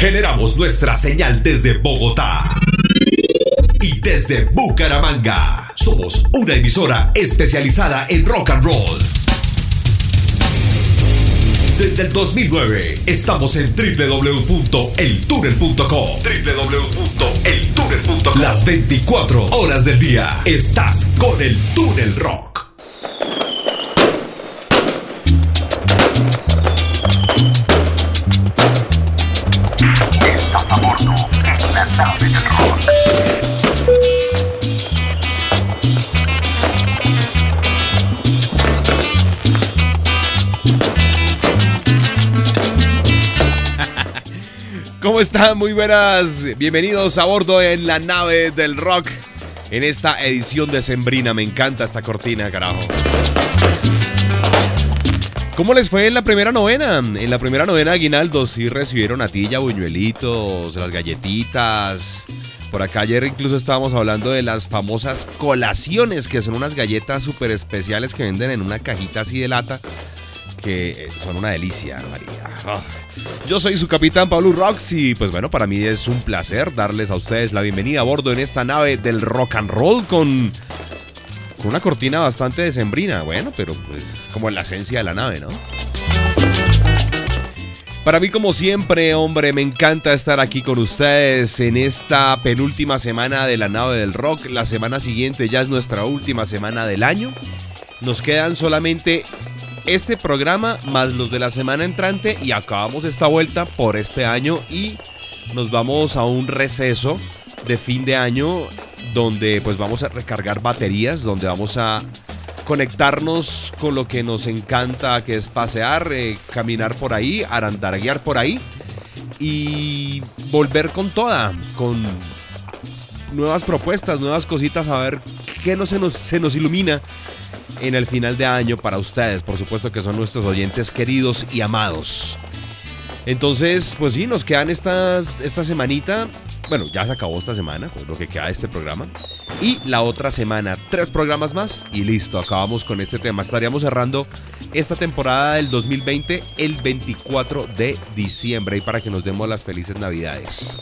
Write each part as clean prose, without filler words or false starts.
Generamos nuestra señal desde Bogotá y desde Bucaramanga. Somos una emisora especializada en rock and roll. Desde el 2009 estamos en www.eltunnel.com. Las 24 horas del día estás con el Túnel Rock. Estás a bordo en la nave del rock. ¿Cómo están? Muy buenas. Bienvenidos a bordo en la nave del rock. En esta edición decembrina. Me encanta esta cortina, carajo. ¿Cómo les fue en la primera novena? En la primera novena, Aguinaldo, sí recibieron natilla, buñuelitos, las galletitas. Por acá ayer incluso estábamos hablando de las famosas colaciones, que son unas galletas súper especiales que venden en una cajita así de lata, que son una delicia, María. Oh. Yo soy su capitán Pablo Rocks y pues bueno, para mí es un placer darles a ustedes la bienvenida a bordo en esta nave del rock and roll con una cortina bastante decembrina. Bueno, pero pues es como la esencia de la nave, ¿no? Para mí, como siempre, hombre, me encanta estar aquí con ustedes en esta penúltima semana de la nave del rock. La semana siguiente ya es nuestra última semana del año. Nos quedan solamente este programa más los de la semana entrante y acabamos esta vuelta por este año y nos vamos a un receso de fin de año donde pues vamos a recargar baterías, donde vamos a conectarnos con lo que nos encanta, que es pasear, caminar por ahí, arandaguear por ahí y volver con toda, con nuevas propuestas, nuevas cositas, a ver qué se nos ilumina en el final de año para ustedes, por supuesto que son nuestros oyentes queridos y amados. Entonces, pues sí, nos quedan esta semanita. Bueno, ya se acabó esta semana, pues lo que queda de este programa. Y la otra semana, 3 programas más y listo, acabamos con este tema. Estaríamos cerrando esta temporada del 2020 el 24 de diciembre y para que nos demos las felices navidades.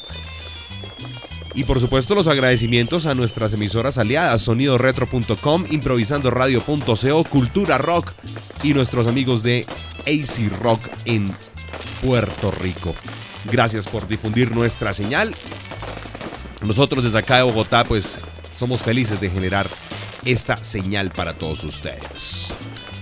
Y por supuesto los agradecimientos a nuestras emisoras aliadas, sonidoretro.com, improvisandoradio.co, Cultura Rock y nuestros amigos de AC Rock en Puerto Rico. Gracias por difundir nuestra señal. Nosotros desde acá de Bogotá pues somos felices de generar esta señal para todos ustedes.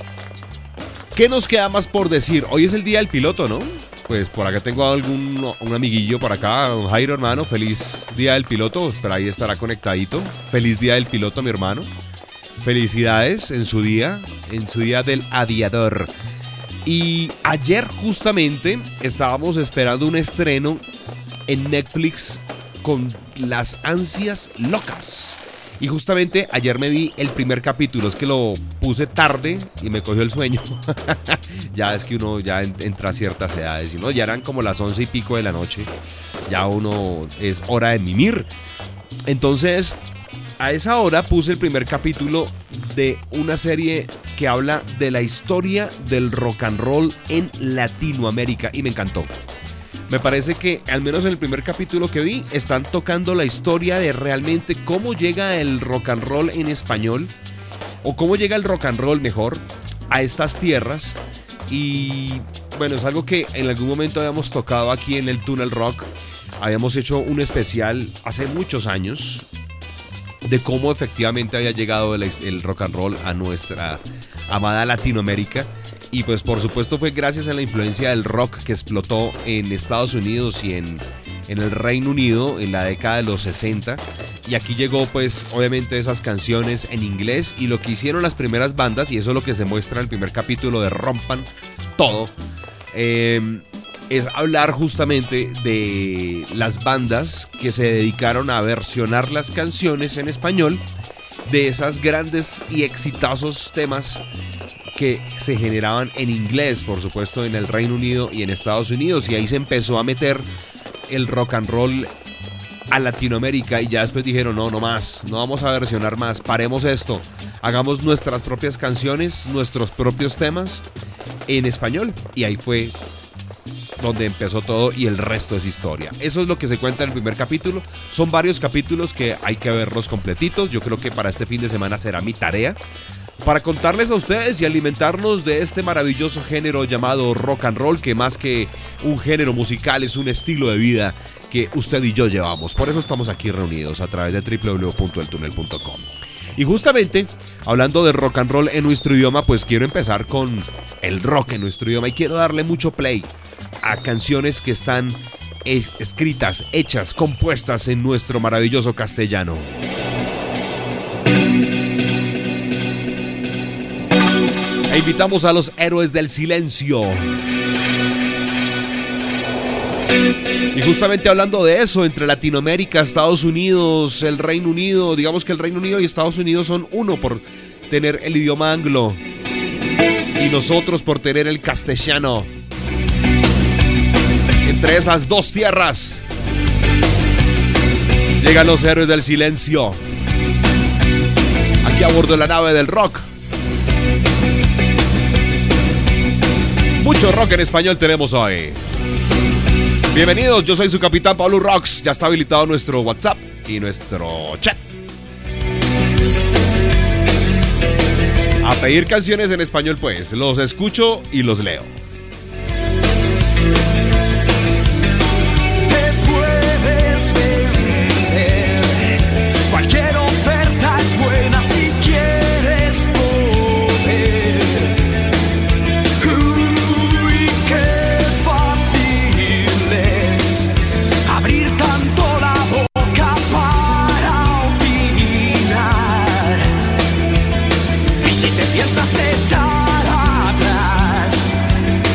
¿Qué nos queda más por decir? Hoy es el día del piloto, ¿no? Pues por acá tengo un amiguillo por acá, don Jairo, hermano. Feliz día del piloto, pero ahí estará conectadito. Feliz día del piloto, mi hermano. Felicidades en su día del aviador. Y ayer justamente estábamos esperando un estreno en Netflix con las ansias locas. Y justamente ayer me vi el primer capítulo, es que lo puse tarde y me cogió el sueño. Ya es que uno ya entra a ciertas edades, ¿no? Ya eran como las 11 y pico de la noche. Ya uno es hora de mimir. Entonces, a esa hora puse el primer capítulo de una serie que habla de la historia del rock and roll en Latinoamérica y me encantó. Me parece que, al menos en el primer capítulo que vi, están tocando la historia de realmente cómo llega el rock and roll en español, o cómo llega el rock and roll mejor a estas tierras. Y bueno, es algo que en algún momento habíamos tocado aquí en el Túnel Rock. Habíamos hecho un especial hace muchos años de cómo efectivamente había llegado el rock and roll a nuestra amada Latinoamérica. Y pues por supuesto fue gracias a la influencia del rock que explotó en Estados Unidos y en el Reino Unido en la década de los 60. Y aquí llegó pues obviamente esas canciones en inglés y lo que hicieron las primeras bandas, y eso es lo que se muestra en el primer capítulo de Rompan Todo, es hablar justamente de las bandas que se dedicaron a versionar las canciones en español de esas grandes y exitosos temas que se generaban en inglés, por supuesto, en el Reino Unido y en Estados Unidos. Y ahí se empezó a meter el rock and roll a Latinoamérica y ya después dijeron, no más, no vamos a versionar más, paremos esto, hagamos nuestras propias canciones, nuestros propios temas en español. Y ahí fue donde empezó todo y el resto es historia. Eso es lo que se cuenta en el primer capítulo. Son varios capítulos que hay que verlos completitos. Yo creo que para este fin de semana será mi tarea para contarles a ustedes y alimentarnos de este maravilloso género llamado rock and roll, que más que un género musical es un estilo de vida que usted y yo llevamos. Por eso estamos aquí reunidos a través de www.eltunel.com. Y justamente, hablando de rock and roll en nuestro idioma, pues quiero empezar con el rock en nuestro idioma y quiero darle mucho play a canciones que están escritas, hechas, compuestas en nuestro maravilloso castellano. E invitamos a los héroes del silencio. Y justamente hablando de eso, entre Latinoamérica, Estados Unidos, el Reino Unido, digamos que el Reino Unido y Estados Unidos son uno por tener el idioma anglo y nosotros por tener el castellano. Entre esas dos tierras llegan los héroes del silencio, aquí a bordo de la nave del rock. Mucho rock en español tenemos hoy. Bienvenidos, yo soy su capitán Pablo Rocks. Ya está habilitado nuestro WhatsApp y nuestro chat. A pedir canciones en español pues, los escucho y los leo. Te puedes vender, cualquier oferta es buena si quieres poder. Uy, qué fácil es abrir tanto la boca para opinar. Y si te piensas echar atrás,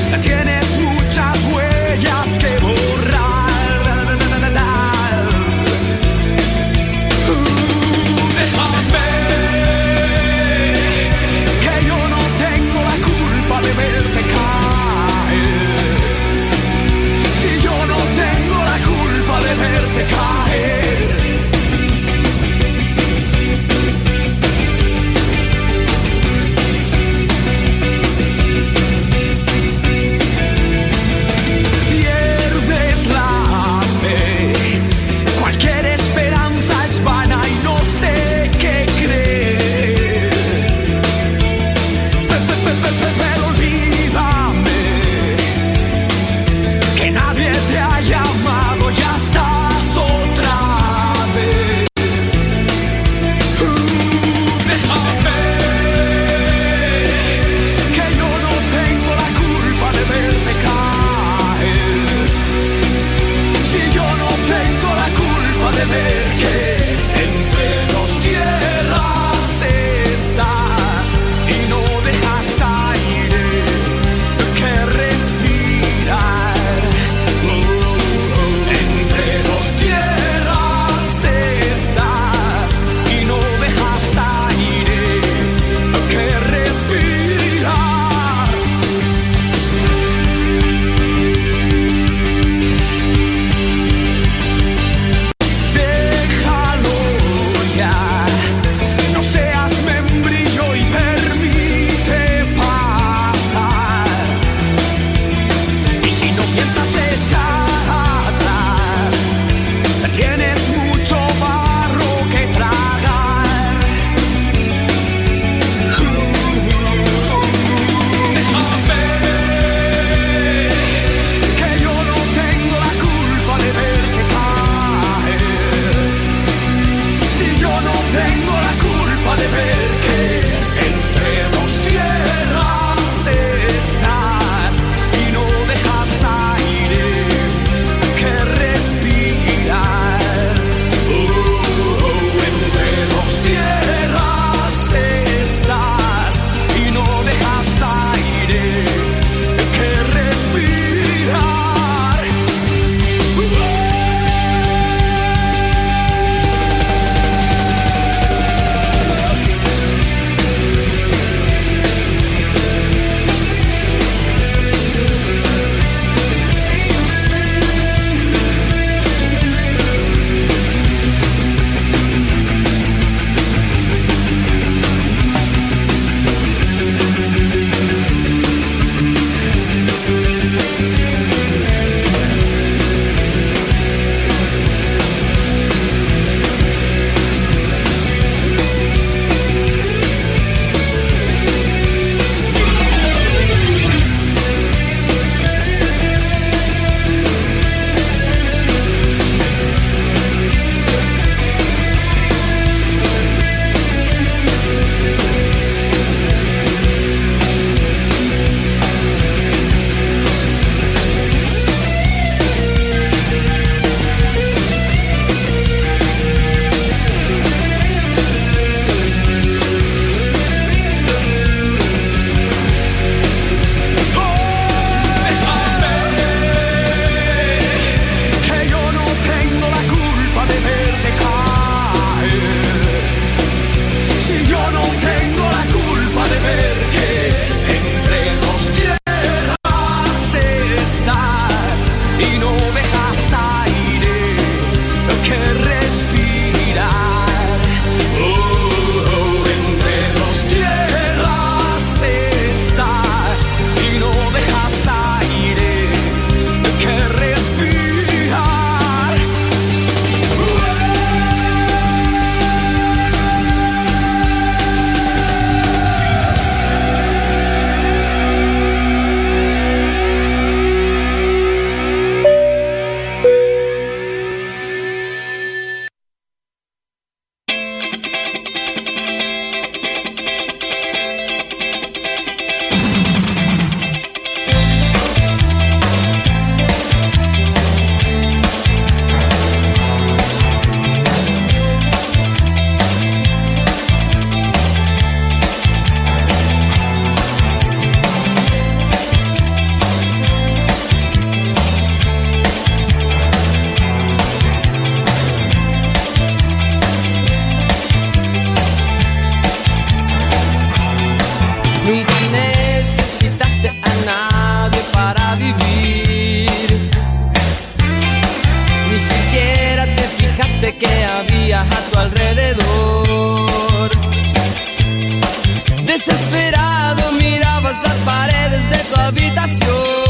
habitación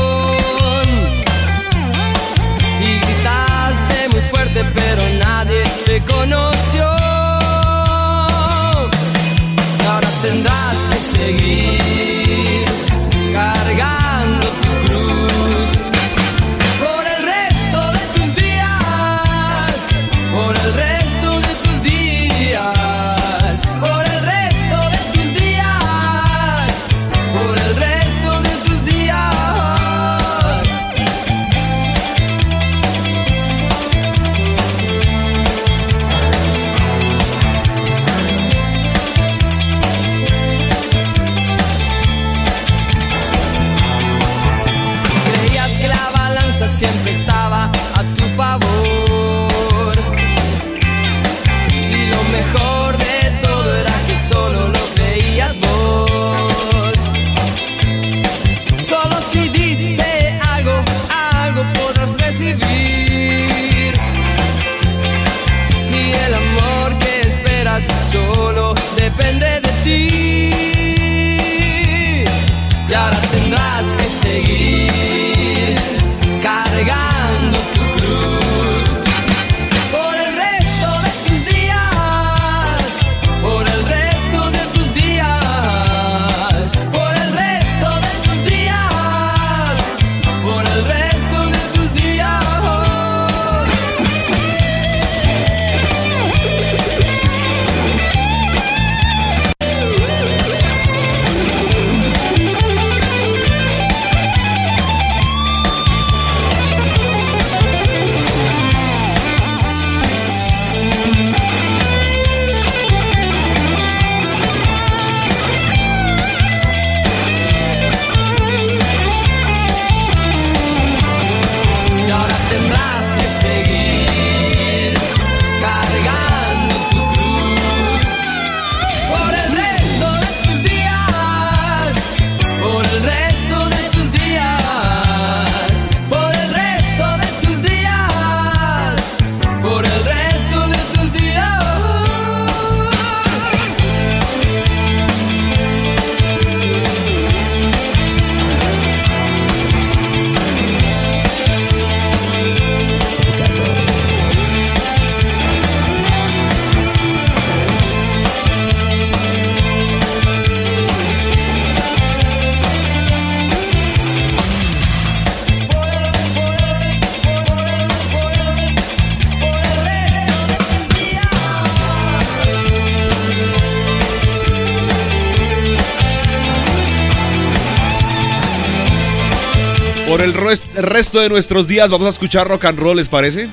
y gritaste muy fuerte, pero nadie te conoció. Ahora tendrás que seguir cargando tu cruz por el resto de tus días, por el resto de tus días, por el resto de tus días, por el resto de tus días. Creías que la balanza siempre estaba a tu favor y lo mejor de todo era que solo lo creías vos. Solo si diste algo, algo podrás recibir, y el amor que esperas solo depende de ti. Y ahora tendrás que seguir cargando tu cruz por el resto de tus días, por el resto de tus días, por el resto de tus días, por el resto de tus días. Y ahora tendrás que seguir cargando tu cruz por el resto de tus días, por el resto de tus días, por el resto de tus días, por el resto de tus días. Por el resto de nuestros días vamos a escuchar rock and roll, ¿les parece?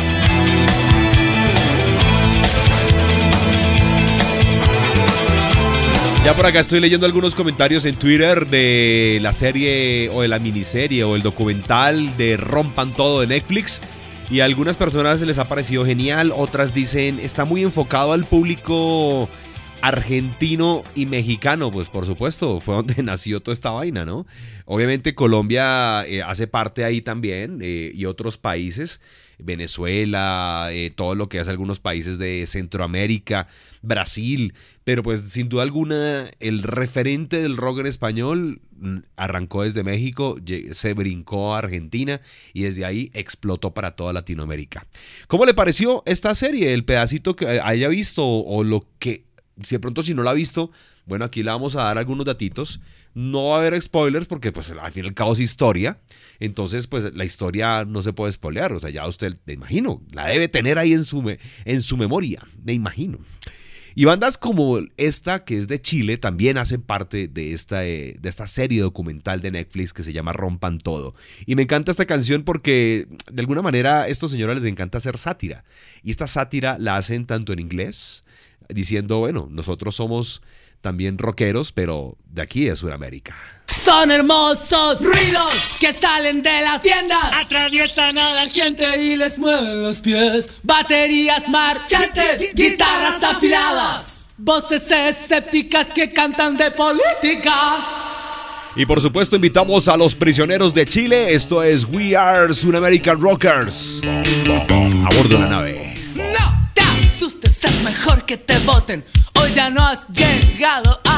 Ya por acá estoy leyendo algunos comentarios en Twitter de la serie o de la miniserie o el documental de Rompan Todo de Netflix, y a algunas personas les ha parecido genial, otras dicen está muy enfocado al público argentino y mexicano. Pues por supuesto, fue donde nació toda esta vaina, ¿no? Obviamente Colombia hace parte ahí también, y otros países, Venezuela, todo lo que hace algunos países de Centroamérica, Brasil, pero pues sin duda alguna el referente del rock en español arrancó desde México, se brincó a Argentina y desde ahí explotó para toda Latinoamérica. ¿Cómo le pareció esta serie? El pedacito que haya visto o lo que... Si de pronto si no la ha visto, bueno, aquí le vamos a dar algunos datitos. No va a haber spoilers porque pues al fin y al cabo es historia. Entonces pues la historia no se puede spoilear. O sea, ya usted, me imagino, la debe tener ahí en su memoria, me imagino. Y bandas como esta, que es de Chile, también hacen parte de esta serie documental de Netflix que se llama Rompan Todo. Y me encanta esta canción porque de alguna manera a estos señores les encanta hacer sátira. Y esta sátira la hacen tanto en inglés, diciendo, bueno, nosotros somos también rockeros, pero de aquí de Sudamérica. Son hermosos ruidos que salen de las tiendas, atraviesan a la gente y les mueven los pies. Baterías marchantes, guitarras afiladas, voces escépticas que cantan de política. Y por supuesto invitamos a los prisioneros de Chile. Esto es We Are Sudamerican Rockers. A bordo de una nave. No te asustes, es mejor que te voten. Hoy ya no has llegado a tu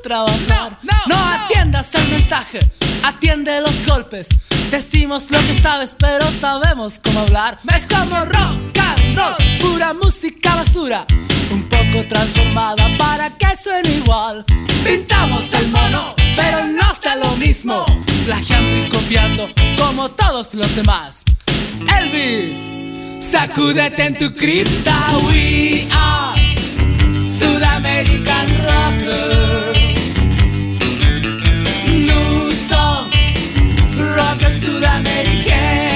trabajar. No atiendas el mensaje, atiende los golpes. Decimos lo que sabes, pero sabemos cómo hablar. Es como rock and roll, pura música basura, un poco transformada para que suene igual. Pintamos el mono, pero no está lo mismo, plagiando y copiando como todos los demás. Elvis, sacúdete en tu cripta. We are Sudamerican Rockers. New songs, rockers sudamericanos.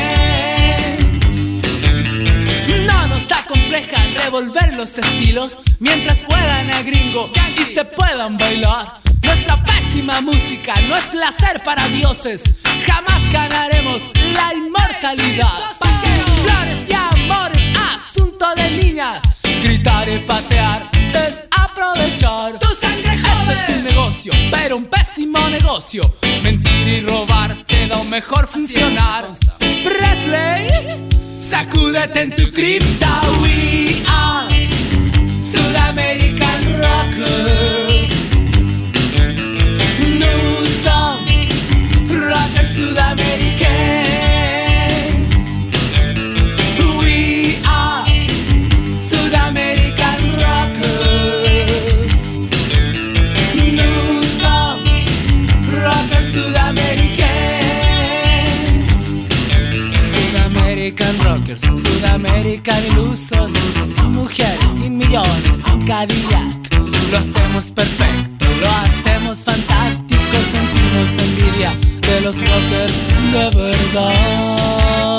No nos acompleja revolver los estilos mientras juegan a gringo y se puedan bailar. Nuestra pésima música no es placer para dioses. Jamás ganaremos la inmortalidad. Flores y amores, asunto de niñas. Gritar y patear, desaprovechar. Tu sangre joven. Este es un negocio, pero un pésimo negocio. Mentir y robar te da un mejor funcionar. Presley, sacúdete en tu cripta. We are Sudamerican Rockers. New songs, rockers sudamericanos. We are Sudamerican Rockers. New songs, rockers sudamericanos. Sudamerican Rockers, Sudamerican ilusos. Sin mujeres, sin millones, sin Cadillac. Lo hacemos perfecto, lo hacemos fantástico. Sentimos envidia de los rockers de verdad.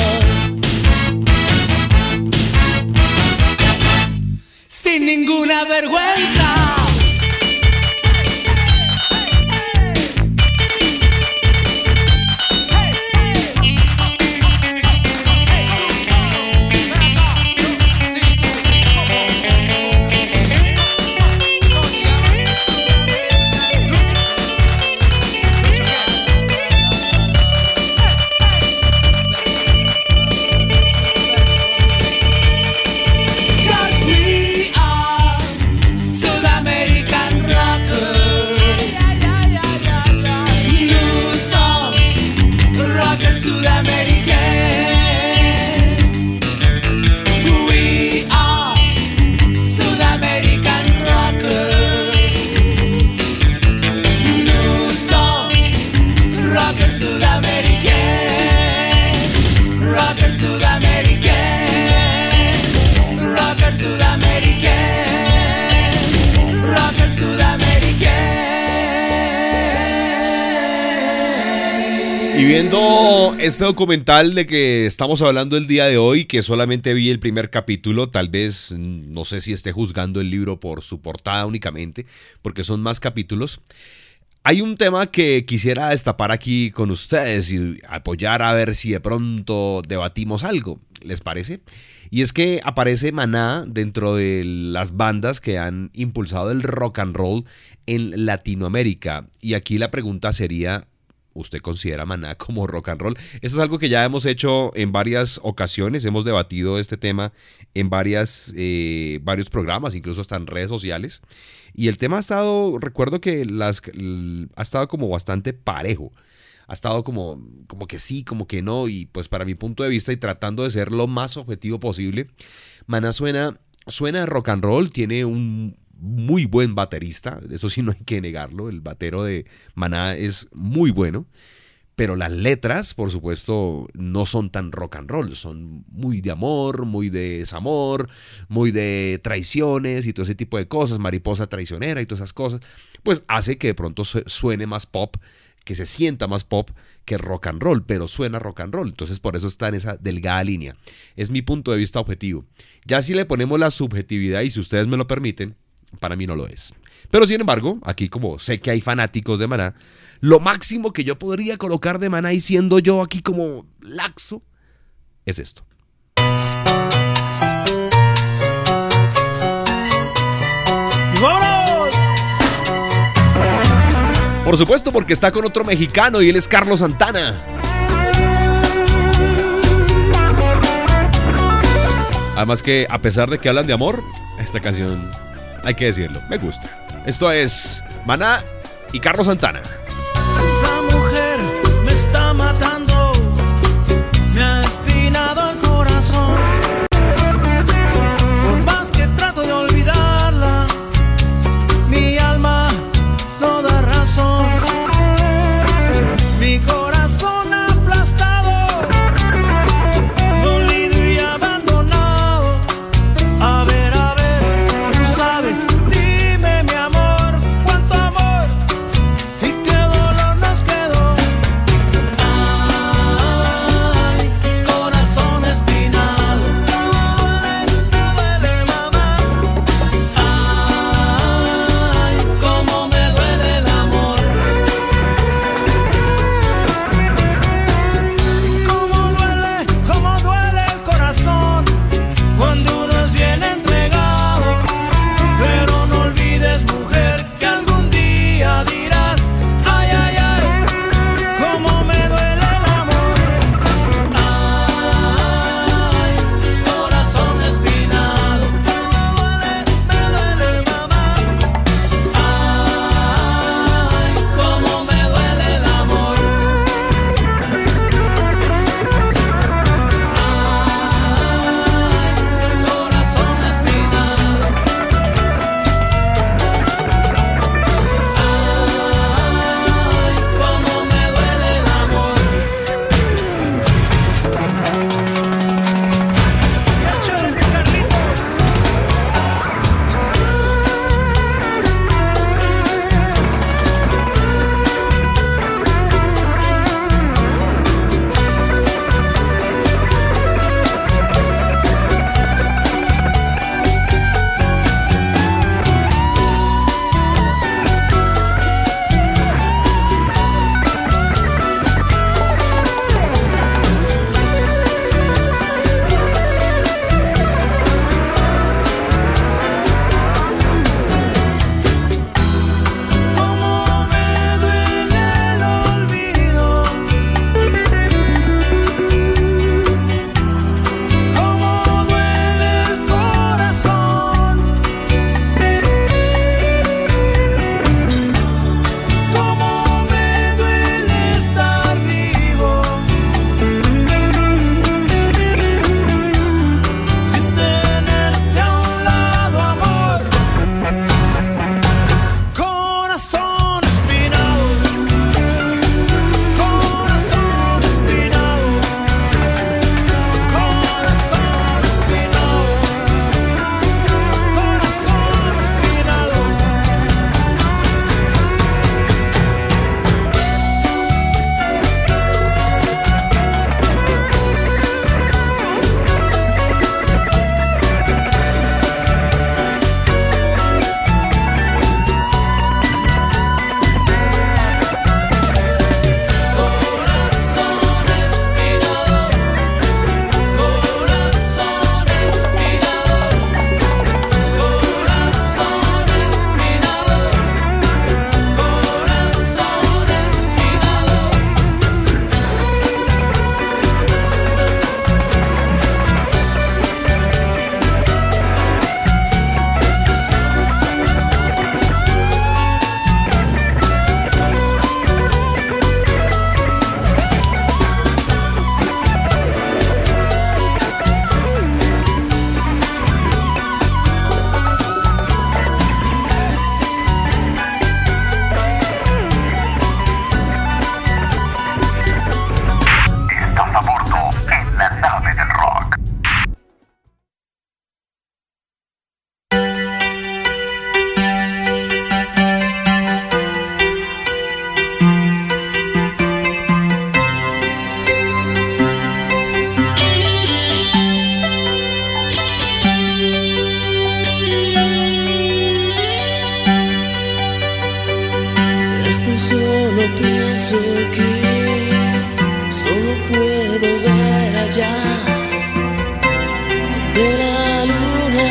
Sin ninguna vergüenza. Y viendo este documental de que estamos hablando el día de hoy, que solamente vi el primer capítulo, tal vez no sé si esté juzgando el libro por su portada únicamente, porque son más capítulos. Hay un tema que quisiera destapar aquí con ustedes y apoyar a ver si de pronto debatimos algo, ¿les parece? Y es que aparece Maná dentro de las bandas que han impulsado el rock and roll en Latinoamérica. Y aquí la pregunta sería, ¿usted considera Maná como rock and roll? Eso es algo que ya hemos hecho en varias ocasiones, hemos debatido este tema en varios programas, incluso hasta en redes sociales. Y el tema ha estado, recuerdo que ha estado como bastante parejo. Ha estado como que sí, como que no. Y pues para mi punto de vista y tratando de ser lo más objetivo posible, Maná suena rock and roll, tiene un muy buen baterista, eso sí no hay que negarlo, el batero de Maná es muy bueno, pero las letras, por supuesto, no son tan rock and roll, son muy de amor, muy de desamor, muy de traiciones y todo ese tipo de cosas, mariposa traicionera y todas esas cosas, pues hace que de pronto suene más pop, que se sienta más pop que rock and roll, pero suena rock and roll, entonces por eso está en esa delgada línea. Es mi punto de vista objetivo. Ya si le ponemos la subjetividad y si ustedes me lo permiten, para mí no lo es. Pero sin embargo, aquí como sé que hay fanáticos de Maná, lo máximo que yo podría colocar de Maná y siendo yo aquí como laxo, es esto. ¡Vámonos! Por supuesto, porque está con otro mexicano y él es Carlos Santana. Además que a pesar de que hablan de amor, esta canción, hay que decirlo, me gusta. Esto es Maná y Carlos Santana. Esa mujer me está matando, me ha espinado el corazón. Por más que trato de olvidarla, mi alma no da razón. Mi corazón aplastado, dolido y abandonado. A ver, tú sabes, dime mi amor, cuánto amor y qué dolor nos quedó. Ay, corazón espinado, me duele mamá. Ay, cómo me duele el amor. Cómo duele el corazón cuando uno es bien entregado. Pero no olvides, mujer, que algún día dirás: ay, ay, ay, cómo me duele el amor. Ay, corazón espinado, me duele mamá. Ay, cómo me duele el amor. Corazón espinado. Ay, cómo me duele el amor. Échale, Carlitos. Cómo me duele el olvido, cómo duele el corazón, cómo me duele estar vivo sin tenerte a un lado, amor. Corazón espinado, corazón espinado, corazón espinado, corazón espinado. Corazón espinado, corazón espinado, corazón espinado, corazón espinado. Estás a bordo en la nave del rock. Solo pienso que solo puedo ver allá donde la luna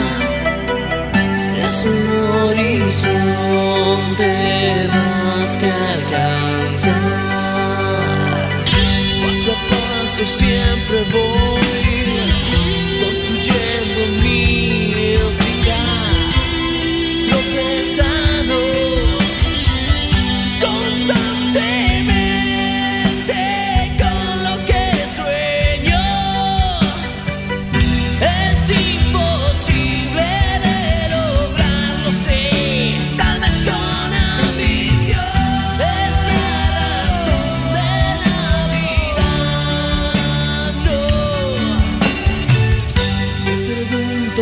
es un horizonte más que alcanzar. Paso a paso siempre voy construyendo mi vida, tropezando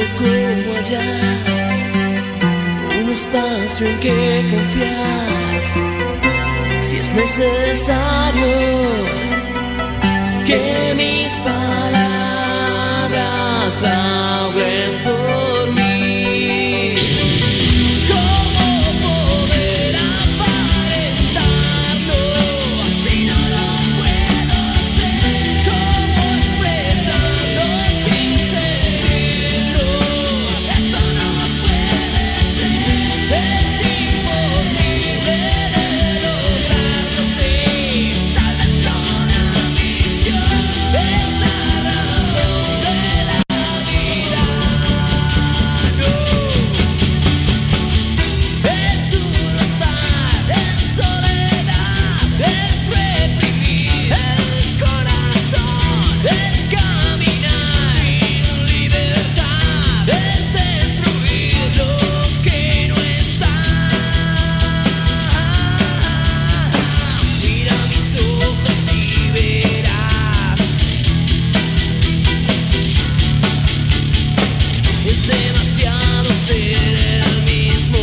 cómo hallar un espacio en que confiar, si es necesario que mis palabras hablen por mí. ¿Cómo poder aparentarlo si no lo puedo ser? ¿Cómo expresarlo sin sentirlo? Esto no puede ser, es imposible de lograrlo, sí. Tal vez con ambición es la razón de la vida. No, es duro estar en soledad, es reprimir el corazón, es caminar sin libertad, es destruir lo que no está. Mira mis ojos y verás, es demasiado ser el mismo.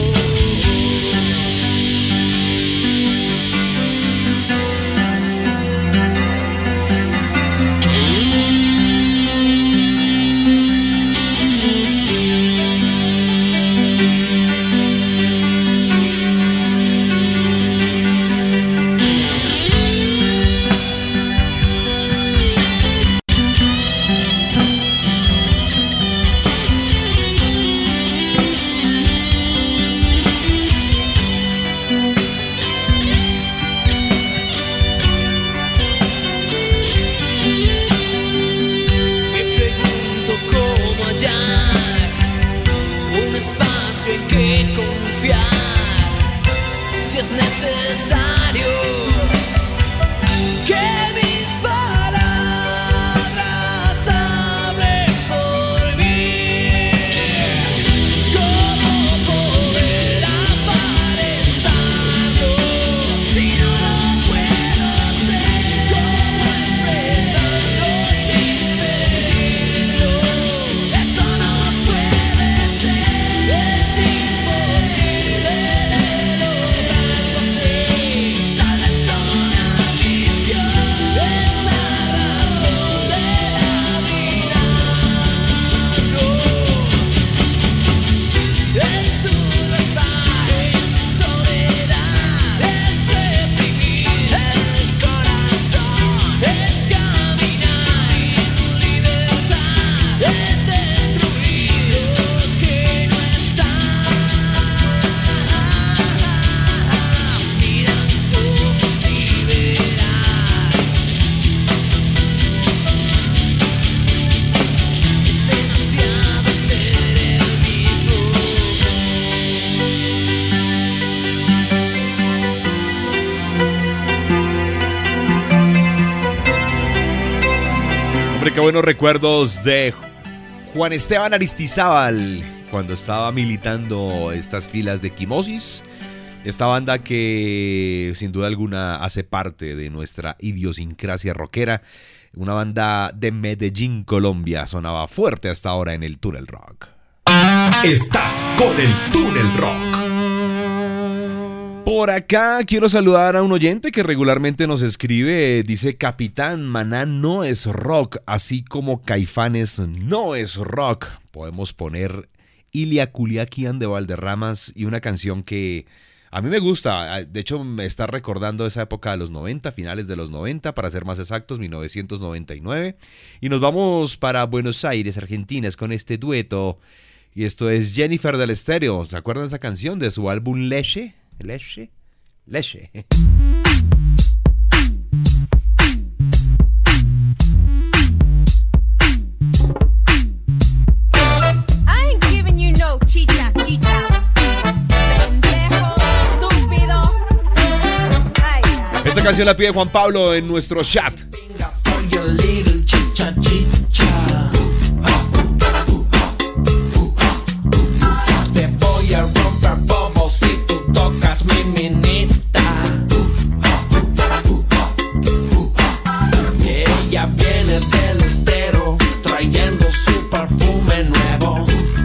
Me pregunto cómo hallar un espacio en que confiar, si es necesario que mis palabras hablen por mí. ¿Cómo poder aparentarlo si no lo puedo ser? ¿Cómo expresarlo sin sentirlo? Esto no puede ser, es imposible de lograrlo, sí. Tal vez con ambición es la razón de la vida. No, es duro estar en soledad, es reprimir el corazón, es caminar sin libertad, es destruir lo que no está. Mira mis ojos y verás, es demasiado ser el mismo. Hombre, qué buenos recuerdos de Juan Esteban Aristizábal cuando estaba militando estas filas de Quimosis. Esta banda que sin duda alguna hace parte de nuestra idiosincrasia rockera. Una banda de Medellín, Colombia. Sonaba fuerte hasta ahora en el Túnel Rock. Estás con el Túnel Rock. Por acá quiero saludar a un oyente que regularmente nos escribe. Dice: Capitán, Maná no es rock, así como Caifanes no es rock. Podemos poner Ilia Culiaquian de Valderramas y una canción que a mí me gusta. De hecho, me está recordando esa época de los 90, finales de los 90, para ser más exactos, 1999. Y nos vamos para Buenos Aires, Argentina, con este dueto. Y esto es Jennifer del Estéreo. ¿Se acuerdan de esa canción de su álbum Leche? Leche. I ain't giving you no chicha, chicha. Pendejo, estúpido. Ay, ay. Esta canción la pide Juan Pablo en nuestro chat. Te voy a romper bobo si tú tocas mi minita. Ella viene del estero trayendo su perfume nuevo.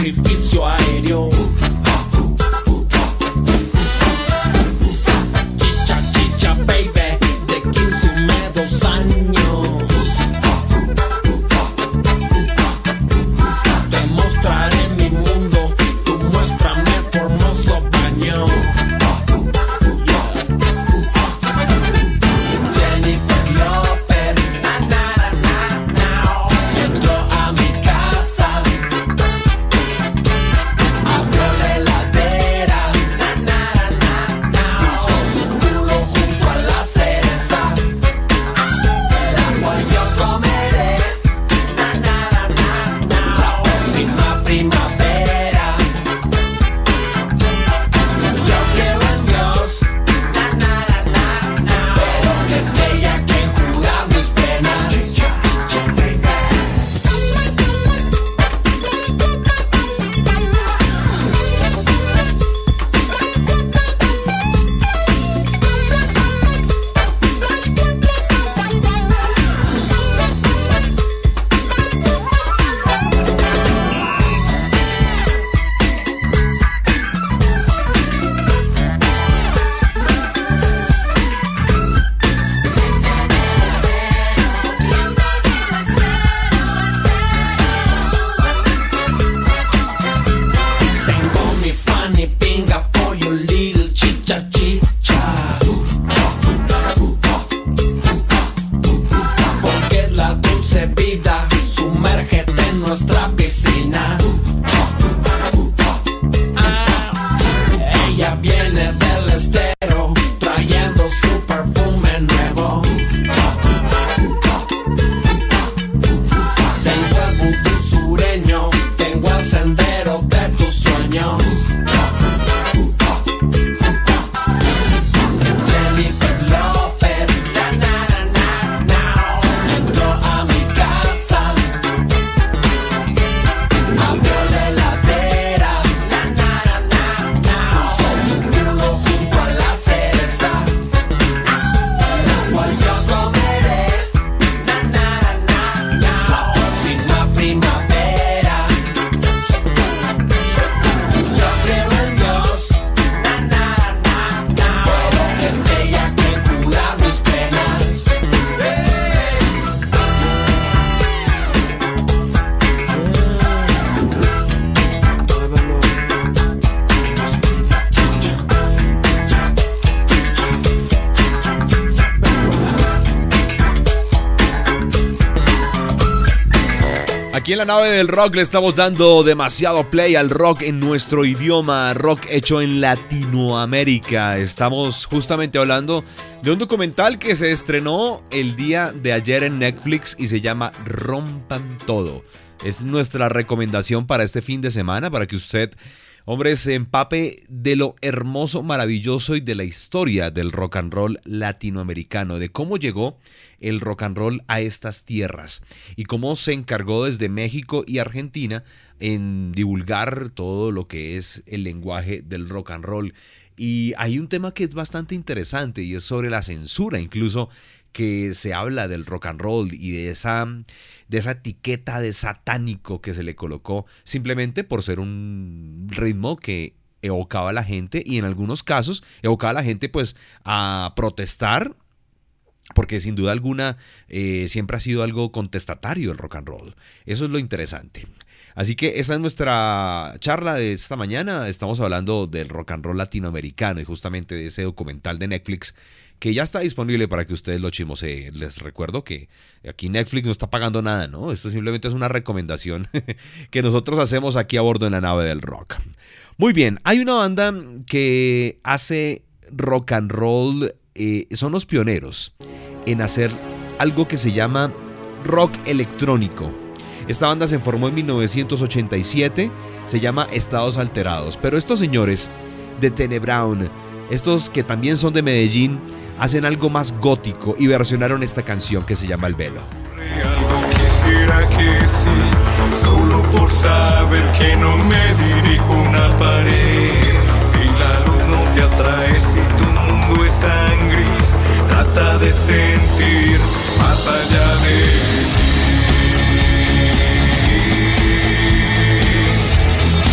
sacrificio aéreo. Chicha, chicha, baby, de 15 húmedos años. Te mostraré mi mundo, tú muéstrame tu hermoso baño. Jennifer López, na, na, na, na, entró a mi casa, abrió la heladera, na, na, na, na, puso su culo junto a la cereza, la cual yo comeré, na, na, na, na, la próxima primavera. Yo creo en Dios, na, na, na, na, pero que esté ella quien cura mis penas. Tengo mi pan y pinga for your little chicha chicha. Porque la dulce vida, sumérgete en nuestra piscina. Ella viene del estero, trayendo su perfume nuevo. Tengo el vudú sureño, tengo el sendero de tus sueños. Jennifer López, na, na, na, na, entró a mi casa, abrió la heladera, na, na, na, na, puso su culo junto a la cereza, la cual yo comeré, na, na, na, na, la próxima primavera. Yo creo en Dios, na, na, na, na, pero que esté ella quien cura mis penas. Aquí en la nave del rock le estamos dando demasiado play al rock en nuestro idioma, rock hecho en Latinoamérica. Estamos justamente hablando de un documental que se estrenó el día de ayer en Netflix y se llama Rompan Todo. Es nuestra recomendación para este fin de semana, para que usted, hombre, se empape de lo hermoso, maravilloso y de la historia del rock and roll latinoamericano, de cómo llegó el rock and roll a estas tierras y cómo se encargó desde México y Argentina en divulgar todo lo que es el lenguaje del rock and roll. Y hay un tema que es bastante interesante y es sobre la censura, incluso que se habla del rock and roll y de esa etiqueta de satánico que se le colocó simplemente por ser un ritmo que evocaba a la gente y en algunos casos evocaba a la gente pues a protestar, porque sin duda alguna siempre ha sido algo contestatario el rock and roll. Eso es lo interesante. Así que esa es nuestra charla de esta mañana. Estamos hablando del rock and roll latinoamericano y justamente de ese documental de Netflix que ya está disponible para que ustedes lo chismoseen. Les recuerdo que aquí Netflix no está pagando nada, ¿no? Esto simplemente es una recomendación que nosotros hacemos aquí a bordo en la nave del rock. Muy bien, hay una banda que hace rock and roll, son los pioneros en hacer algo que se llama rock electrónico. Esta banda se formó en 1987, se llama Estados Alterados, pero estos señores de Tenebrown, estos que también son de Medellín, hacen algo más gótico y versionaron esta canción que se llama El Velo. Algo quisiera que sí, solo por saber que no me dirijo a una pared. Si la luz no te atrae, si tu mundo es tan gris, trata de sentir más allá de ti.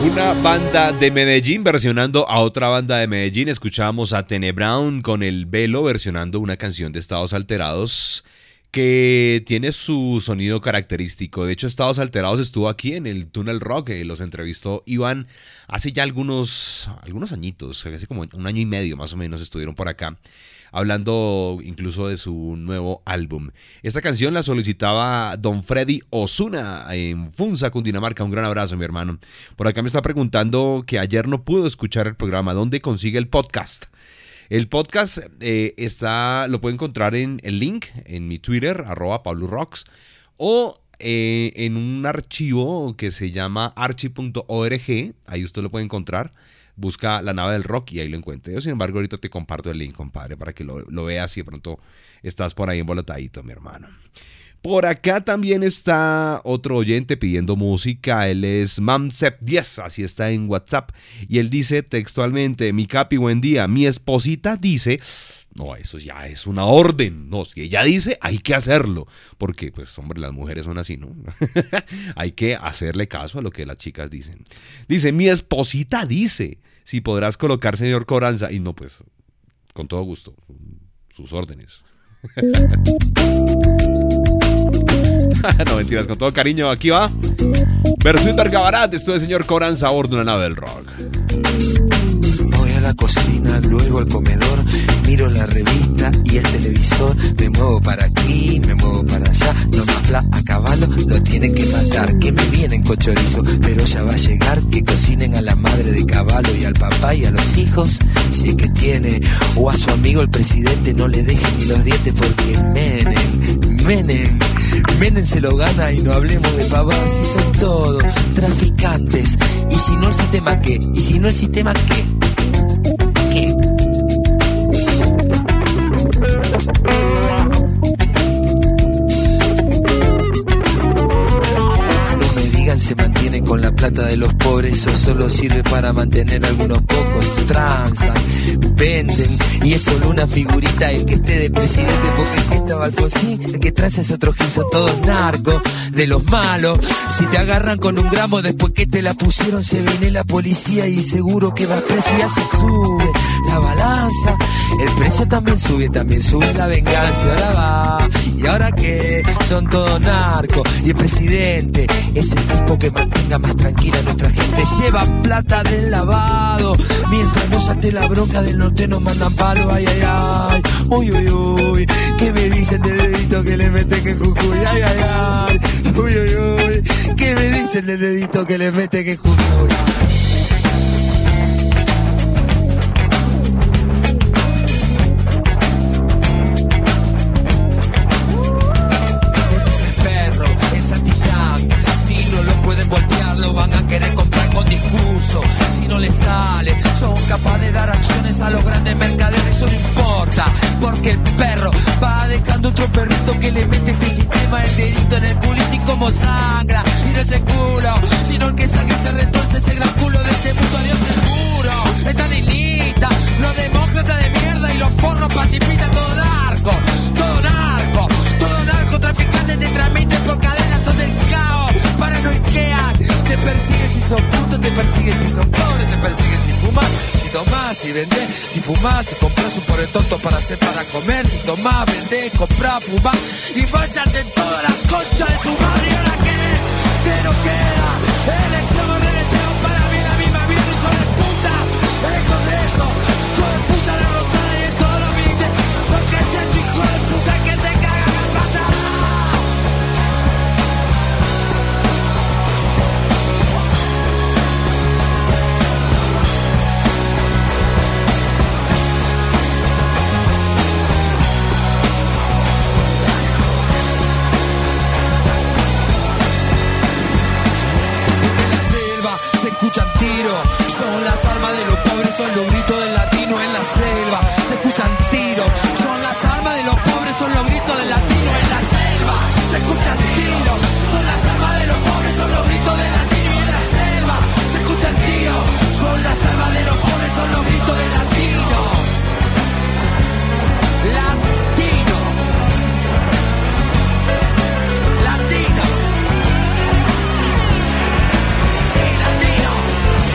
Una banda de Medellín versionando a otra banda de Medellín. Escuchábamos a Tene Brown con El Velo versionando una canción de Estados Alterados que tiene su sonido característico. De hecho, Estados Alterados estuvo aquí en el Túnel Rock. Los entrevistó Iván hace ya algunos añitos, hace como un año y medio más o menos estuvieron por acá, hablando incluso de su nuevo álbum. Esta canción la solicitaba Don Freddy Osuna en Funza, Cundinamarca. Un gran abrazo, mi hermano. Por acá me está preguntando que ayer no pudo escuchar el programa. ¿Dónde consigue el podcast? El podcast lo puede encontrar en el link en mi Twitter, @PabloRocks, o en un archivo que se llama archi.org. Ahí usted lo puede encontrar. Busca La Nave del Rock y ahí lo encuentre. Yo, sin embargo, ahorita te comparto el link, compadre, para que lo veas y de pronto estás por ahí embolatadito, mi hermano. Por acá también está otro oyente pidiendo música. Él es Mamsep10, así está en WhatsApp. Y él dice textualmente: mi capi, buen día. Mi esposita dice... No, eso ya es una orden. No, si ella dice, hay que hacerlo. Porque, pues, hombre, las mujeres son así, ¿no? Hay que hacerle caso a lo que las chicas dicen. Dice, mi esposita dice, si podrás colocar, señor Coranza. Y no, pues, con todo gusto, sus órdenes. No, mentiras, con todo cariño, aquí va Versuit Bergabarat, esto es señor Coranza a bordo de una nave del rock. Voy a la cocina, luego al comedor, miro la revista y el televisor, me muevo para aquí, me muevo para allá, no me habla a caballo, lo tienen que matar, que me vienen con chorizo, pero ya va a llegar, que cocinen a la madre de caballo y al papá y a los hijos, si es que tiene, o a su amigo el presidente, no le dejen ni los dientes porque Menem se lo gana y no hablemos de pavadas, si son todos traficantes, y si no el sistema ¿qué? ¿Y si no el sistema qué? ¿Qué? No me digan se mantienen con la plata de los pobres, eso solo sirve para mantener a algunos pocos, transan, venden, y es solo una figurita el que esté de presidente, porque si estaba Alfonsín, el que trae es otro gil, son todos narcos, de los malos, si te agarran con un gramo después que te la pusieron, se viene la policía y seguro que vas preso y así sube la balanza, el precio también sube la venganza, y ahora va, y ahora qué, son todos narcos, y el presidente es el tipo que mantenga más tranquila a nuestra gente, lleva plata del lavado, mientras no salte la bronca del norte nos mandan palo, ay, ay, ay, uy, uy, uy, ¿qué me dicen del dedito que le meten que Jujuy, ay, ay, ay, uy, uy, uy, ¿qué me dicen del dedito que le meten que Jujuy? Si no les sale, son capaces de dar acciones a los grandes mercaderes, eso no importa, porque el perro va dejando otro perrito que le mete este sistema el dedito en el culito y como sangra, y no es el culo, sino el que saca y se retuerce ese gran culo de este mundo, adiós seguro, están en lista, los demócratas de mierda y los forros pacifistas, todo narco, traficantes te transmiten por cadenas, son del caos, paranoiquean, te persiguen si son putos, te persiguen si son pobres, te persiguen si fumas, si tomás, si vendés, si fumás, si compras un pobre tonto para hacer para comer, si tomás, vendés, comprás, fumás y vayas en todas las conchas de su madre. Y ahora qué nos queda, elección o reelección, para mí la misma vida, hijo de puta, el Congreso, hijo de puta, la Rosada y en todos los ministerios, porque es el hijo de puta que te caga la pata. Escuchan tiros, son las armas de los pobres, son los gritos del latino en la selva. Se escuchan tiros, son las armas de los pobres, son los gritos del latino en la selva. Se escuchan tiros, son las armas de los pobres, son los gritos del latino en la selva. Se escuchan tiros, son las armas de los pobres, son los gritos del latino. Latino. Latino. Sí, latino.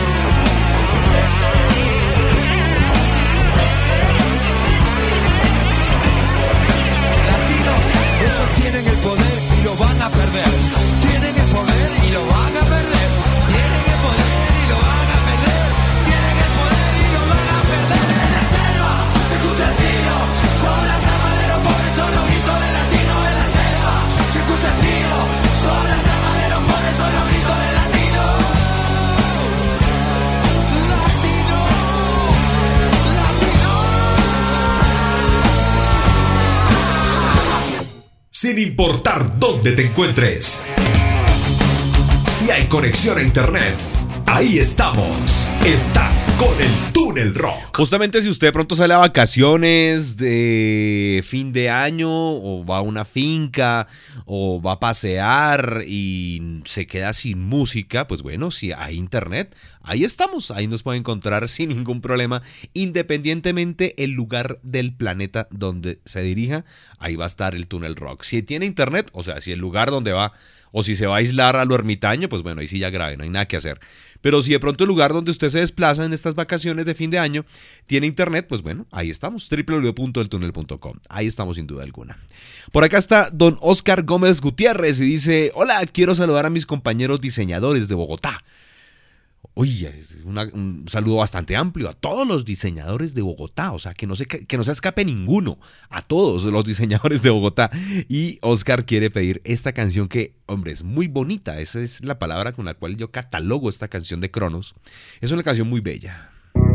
sin importar dónde te encuentres. Si hay conexión a internet, ahí estamos. Estás con el Túnel Rock. Justamente si usted de pronto sale a vacaciones de fin de año o va a una finca o va a pasear y se queda sin música, pues bueno, si hay internet, ahí estamos. Ahí nos puede encontrar sin ningún problema, independientemente el lugar del planeta donde se dirija, ahí va a estar el Túnel Rock. Si tiene internet, o sea, si el lugar donde va o si se va a aislar a lo ermitaño, pues bueno, ahí sí ya grave, no hay nada que hacer. Pero si de pronto el lugar donde usted se desplaza en estas vacaciones de fin de año tiene internet, pues bueno, ahí estamos, www.eltunel.com. Ahí estamos sin duda alguna. Por acá está don Oscar Gómez Gutiérrez y dice: hola, quiero saludar a mis compañeros diseñadores de Bogotá. Oye, es un saludo bastante amplio a todos los diseñadores de Bogotá, o sea, que no se escape ninguno, a todos los diseñadores de Bogotá. Y Oscar quiere pedir esta canción que, hombre, es muy bonita, esa es la palabra con la cual yo catalogo esta canción de Cronos. Es una canción muy bella,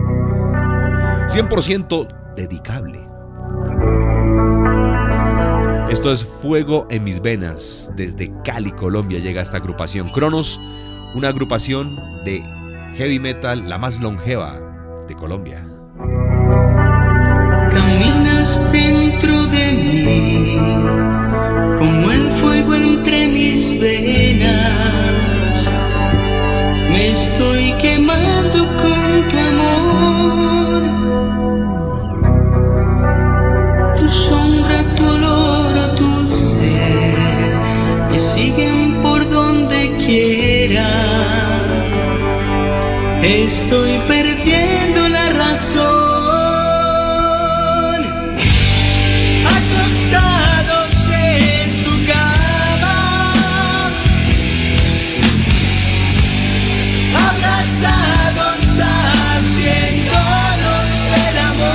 100% dedicable. Esto es Fuego en mis venas. Desde Cali, Colombia llega esta agrupación Cronos, una agrupación de heavy metal la más longeva de Colombia. Caminas dentro de mí como el fuego entre mis venas. Me estoy quemando con tu amor. Tu sombra, tu olor, tu ser me siguen por donde quiera. Estoy perdiendo la razón, acostados en tu cama, abrazados haciéndonos el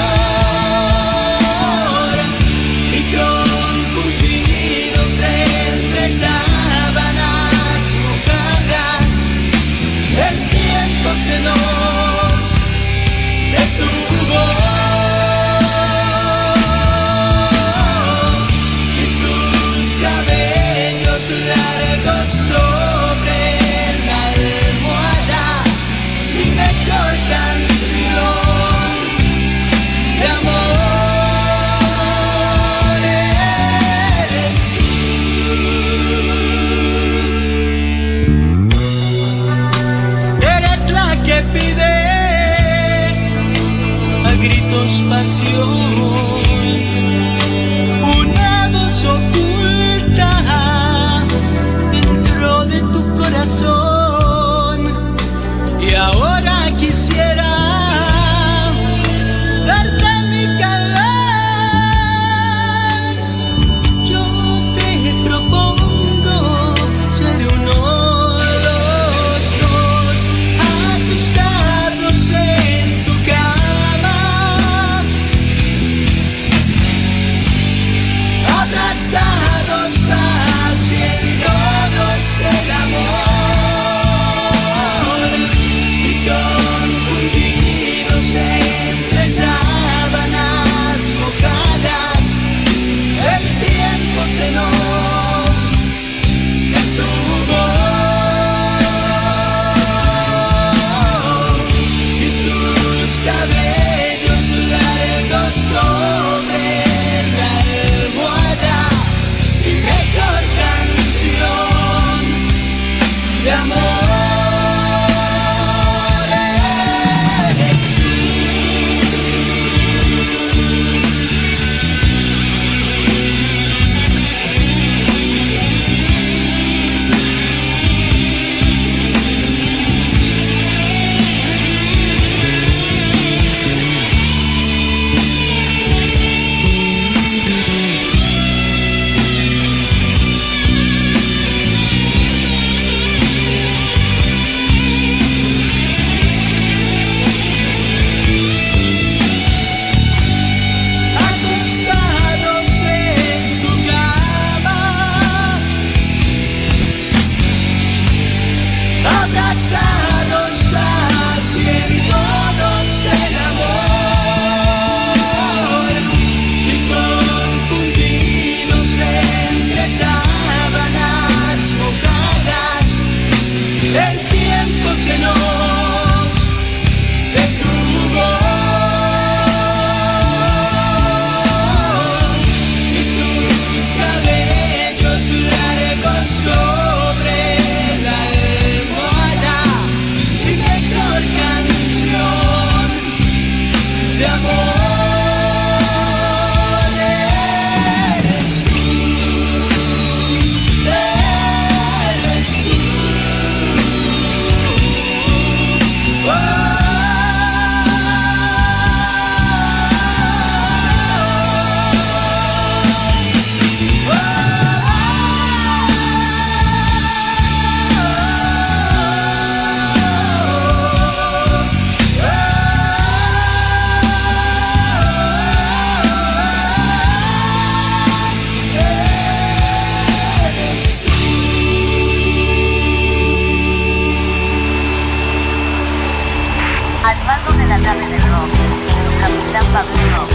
amor y confundidos entre sábanas mojadas. El tiempo se nos detuvo y tus cabellos largos sobre la almohada mi mejor canción de amor eres tú. Eres la que pide a gritos pasión, una voz oculta dentro de tu corazón. Y ahora quisiera darte mi calor. Yo te propongo ser uno los dos, acostados en tu cama, plata del rock.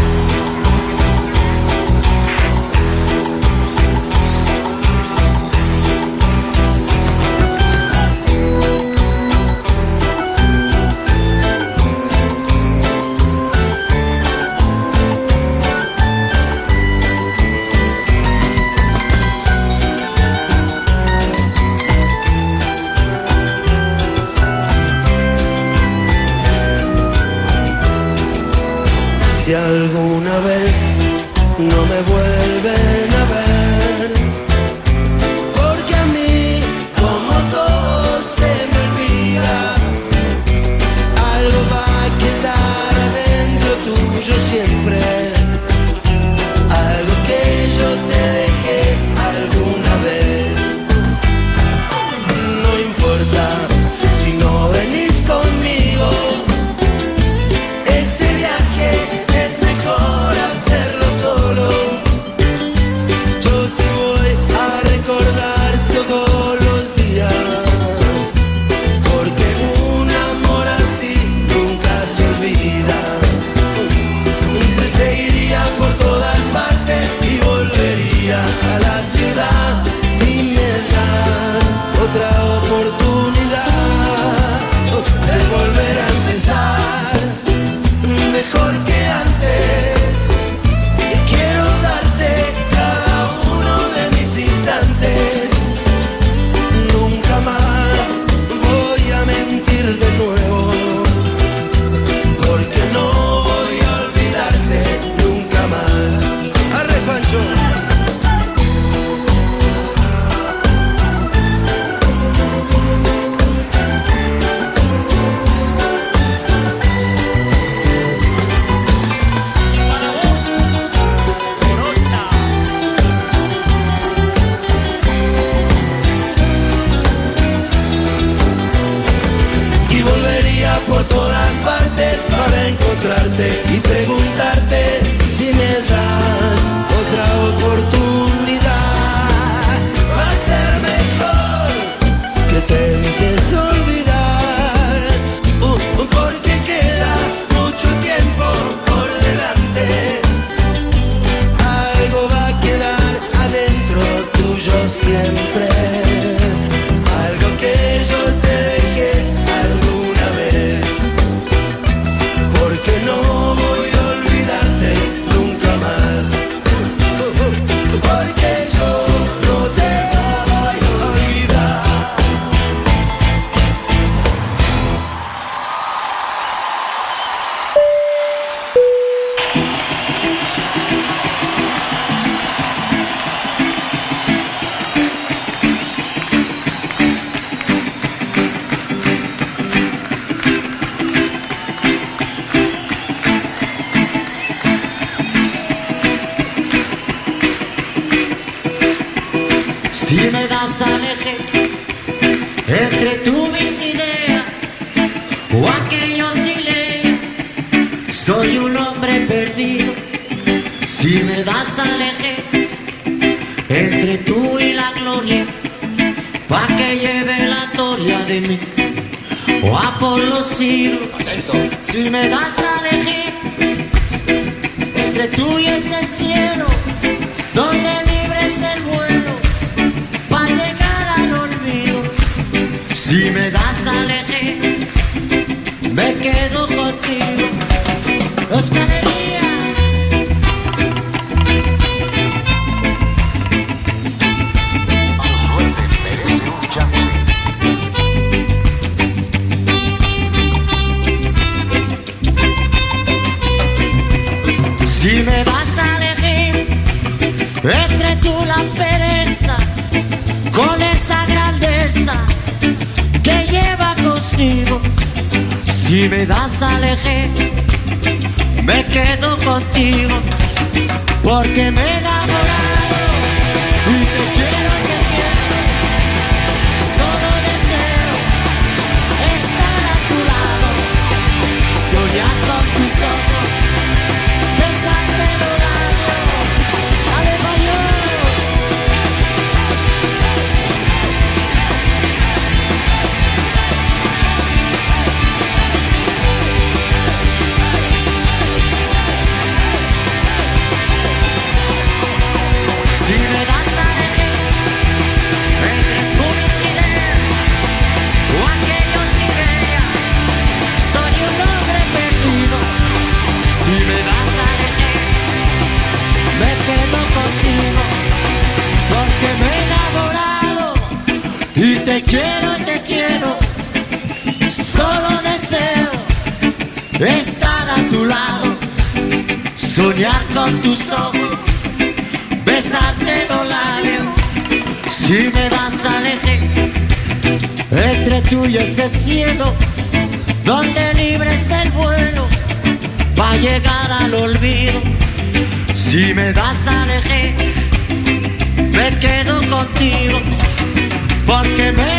Si alguna vez no me vuelven a ver, porque a mí, como todo se me olvida, algo va a quedar adentro tuyo siempre, algo que yo te dejé alguna vez. No importa si no venís conmigo, este viaje es mejor hacerlo solo. Yo te voy a recordar todos los días, porque un amor así nunca se olvida. Te seguiría por todas partes y volvería a la ciudad si me das otra oportunidad de volver a empezar mejor que antes. Y quiero darte cada uno de mis instantes. Nunca más voy a mentir de nuevo, porque no voy a olvidarte nunca más. Arre, Pancho. Y volvería por todas partes para encontrarte y preguntarte si me das otra oportunidad. Va a ser mejor que te empieces a olvidar, porque queda mucho tiempo por delante. Algo va a quedar adentro tuyo siempre, algo que yo te dejé alguna vez, porque no voy a olvidarte nunca más, porque yo no te voy a olvidar. Si me das a elegir entre tú mis ideas o aquellos sin ley, soy un hombre perdido. Si me das a elegir entre tú y la gloria, pa' que lleve la gloria de mí o a por los siglos. Si me das a elegir entre tú y ese cielo donde libre es el vuelo pa' llegar al olvido. Si me das a elegir, me quedo contigo. Euskalería. Tu suerte merece un chance. Si me das a elegir entre tú la pereza con esa grandeza que lleva consigo. Si me das a elegir, me quedo contigo, porque me he enamorado y te quiero, te quiero. Solo deseo estar a tu lado, soñar con tus ojos, besarte los labios. Ale, y te quiero, solo deseo estar a tu lado, soñar con tus ojos, besarte los labios. Si me das aleje entre tú y ese cielo, donde libre es el vuelo, va a llegar al olvido. Si me das aleje, me quedo contigo, porque me